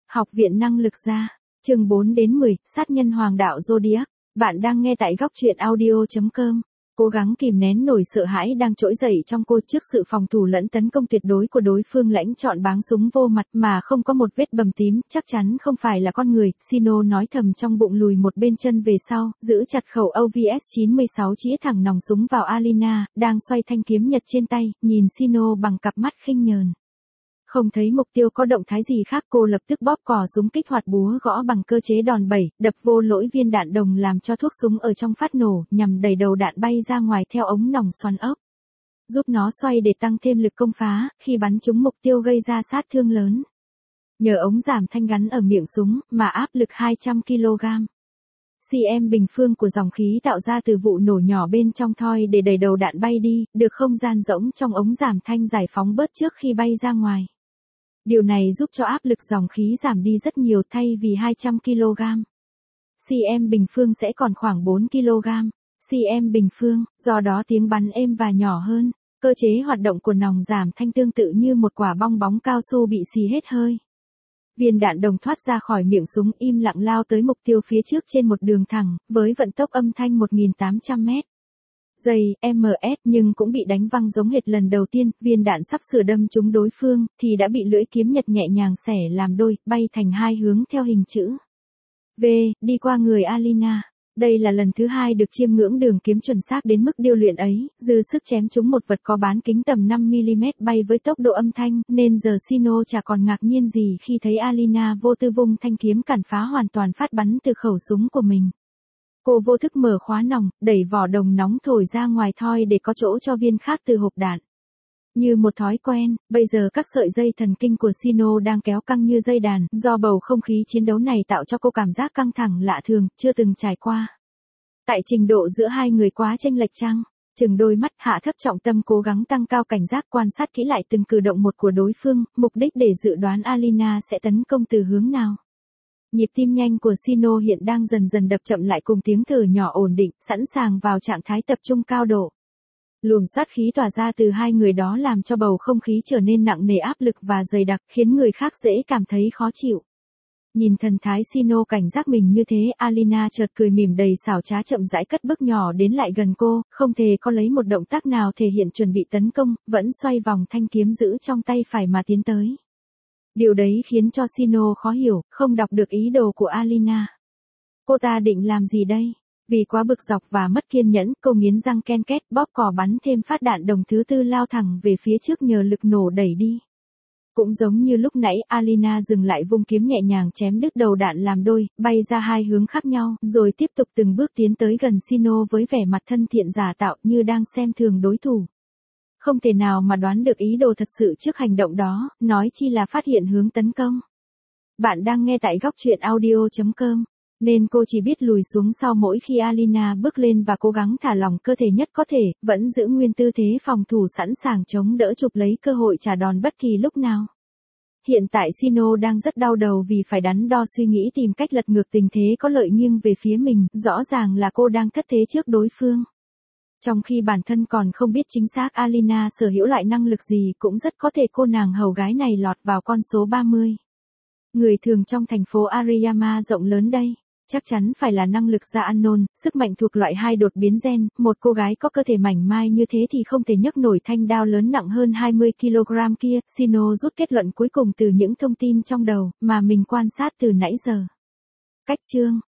Học viện năng lực gia. Chương 4 đến 10, sát nhân hoàng đạo Zodiac. Bạn đang nghe tại góc truyện audio.com. Cố gắng kìm nén nỗi sợ hãi đang trỗi dậy trong cô trước sự phòng thủ lẫn tấn công tuyệt đối của đối phương. Lãnh chọn báng súng vô mặt mà không có một vết bầm tím, chắc chắn không phải là con người. Sino nói thầm trong bụng, lùi một bên chân về sau, giữ chặt khẩu OVS 96, chĩa thẳng nòng súng vào Alina, đang xoay thanh kiếm nhật trên tay, nhìn Sino bằng cặp mắt khinh nhờn. Không thấy mục tiêu có động thái gì khác, cô lập tức bóp cò súng, kích hoạt búa gõ bằng cơ chế đòn bẩy, đập vô lỗi viên đạn đồng làm cho thuốc súng ở trong phát nổ, nhằm đẩy đầu đạn bay ra ngoài theo ống nòng xoắn ốc. Giúp nó xoay để tăng thêm lực công phá, khi bắn trúng mục tiêu gây ra sát thương lớn. Nhờ ống giảm thanh gắn ở miệng súng, mà áp lực 200 kg. cm bình phương của dòng khí tạo ra từ vụ nổ nhỏ bên trong thoi để đẩy đầu đạn bay đi, được không gian rỗng trong ống giảm thanh giải phóng bớt trước khi bay ra ngoài. Điều này giúp cho áp lực dòng khí giảm đi rất nhiều, thay vì 200 kg. cm bình phương sẽ còn khoảng 4 kg. cm bình phương, do đó tiếng bắn êm và nhỏ hơn. Cơ chế hoạt động của nòng giảm thanh tương tự như một quả bong bóng cao su bị xì hết hơi. Viên đạn đồng thoát ra khỏi miệng súng, im lặng lao tới mục tiêu phía trước trên một đường thẳng, với vận tốc âm thanh 1.800 m/s, nhưng cũng bị đánh văng giống hệt lần đầu tiên. Viên đạn sắp sửa đâm trúng đối phương, thì đã bị lưỡi kiếm nhật nhẹ nhàng xẻ làm đôi, bay thành hai hướng theo hình chữ V, đi qua người Alina. Đây là lần thứ hai được chiêm ngưỡng đường kiếm chuẩn xác đến mức điêu luyện ấy, dư sức chém trúng một vật có bán kính tầm 5mm bay với tốc độ âm thanh, nên giờ Sino chả còn ngạc nhiên gì khi thấy Alina vô tư vung thanh kiếm cản phá hoàn toàn phát bắn từ khẩu súng của mình. Cô vô thức mở khóa nòng, đẩy vỏ đồng nóng thổi ra ngoài thoi để có chỗ cho viên khác từ hộp đạn. Như một thói quen, bây giờ các sợi dây thần kinh của Sino đang kéo căng như dây đàn, do bầu không khí chiến đấu này tạo cho cô cảm giác căng thẳng lạ thường, chưa từng trải qua. Tại trình độ giữa hai người quá chênh lệch chăng? Chừng đôi mắt, hạ thấp trọng tâm, cố gắng tăng cao cảnh giác, quan sát kỹ lại từng cử động một của đối phương, mục đích để dự đoán Alina sẽ tấn công từ hướng nào. Nhịp tim nhanh của Sino hiện đang dần dần đập chậm lại, cùng tiếng thở nhỏ ổn định, sẵn sàng vào trạng thái tập trung cao độ. Luồng sát khí tỏa ra từ hai người đó làm cho bầu không khí trở nên nặng nề, áp lực và dày đặc, khiến người khác dễ cảm thấy khó chịu. Nhìn thần thái Sino cảnh giác mình như thế, Alina chợt cười mỉm đầy xảo trá, chậm rãi cất bước nhỏ đến lại gần cô, không hề có lấy một động tác nào thể hiện chuẩn bị tấn công, vẫn xoay vòng thanh kiếm giữ trong tay phải mà tiến tới. Điều đấy khiến cho Sino khó hiểu, không đọc được ý đồ của Alina. Cô ta định làm gì đây? Vì quá bực dọc và mất kiên nhẫn, cô nghiến răng ken két, bóp cò bắn thêm phát đạn đồng thứ tư lao thẳng về phía trước, nhờ lực nổ đẩy đi. Cũng giống như lúc nãy, Alina dừng lại, vung kiếm nhẹ nhàng chém đứt đầu đạn làm đôi, bay ra hai hướng khác nhau, rồi tiếp tục từng bước tiến tới gần Sino với vẻ mặt thân thiện giả tạo, như đang xem thường đối thủ. Không thể nào mà đoán được ý đồ thật sự trước hành động đó, nói chi là phát hiện hướng tấn công. Bạn đang nghe tại góc truyện audio.com, nên cô chỉ biết lùi xuống sau mỗi khi Alina bước lên và cố gắng thả lỏng cơ thể nhất có thể, vẫn giữ nguyên tư thế phòng thủ, sẵn sàng chống đỡ, chụp lấy cơ hội trả đòn bất kỳ lúc nào. Hiện tại Sino đang rất đau đầu vì phải đắn đo suy nghĩ tìm cách lật ngược tình thế có lợi nghiêng về phía mình, rõ ràng là cô đang thất thế trước đối phương. Trong khi bản thân còn không biết chính xác Alina sở hữu loại năng lực gì, cũng rất có thể cô nàng hầu gái này lọt vào con số 30. Người thường trong thành phố Ariyama rộng lớn đây, chắc chắn phải là năng lực gia unknown, sức mạnh thuộc loại 2 đột biến gen. Một cô gái có cơ thể mảnh mai như thế thì không thể nhấc nổi thanh đao lớn nặng hơn 20 kg kia. Sino rút kết luận cuối cùng từ những thông tin trong đầu mà mình quan sát từ nãy giờ. Cách chương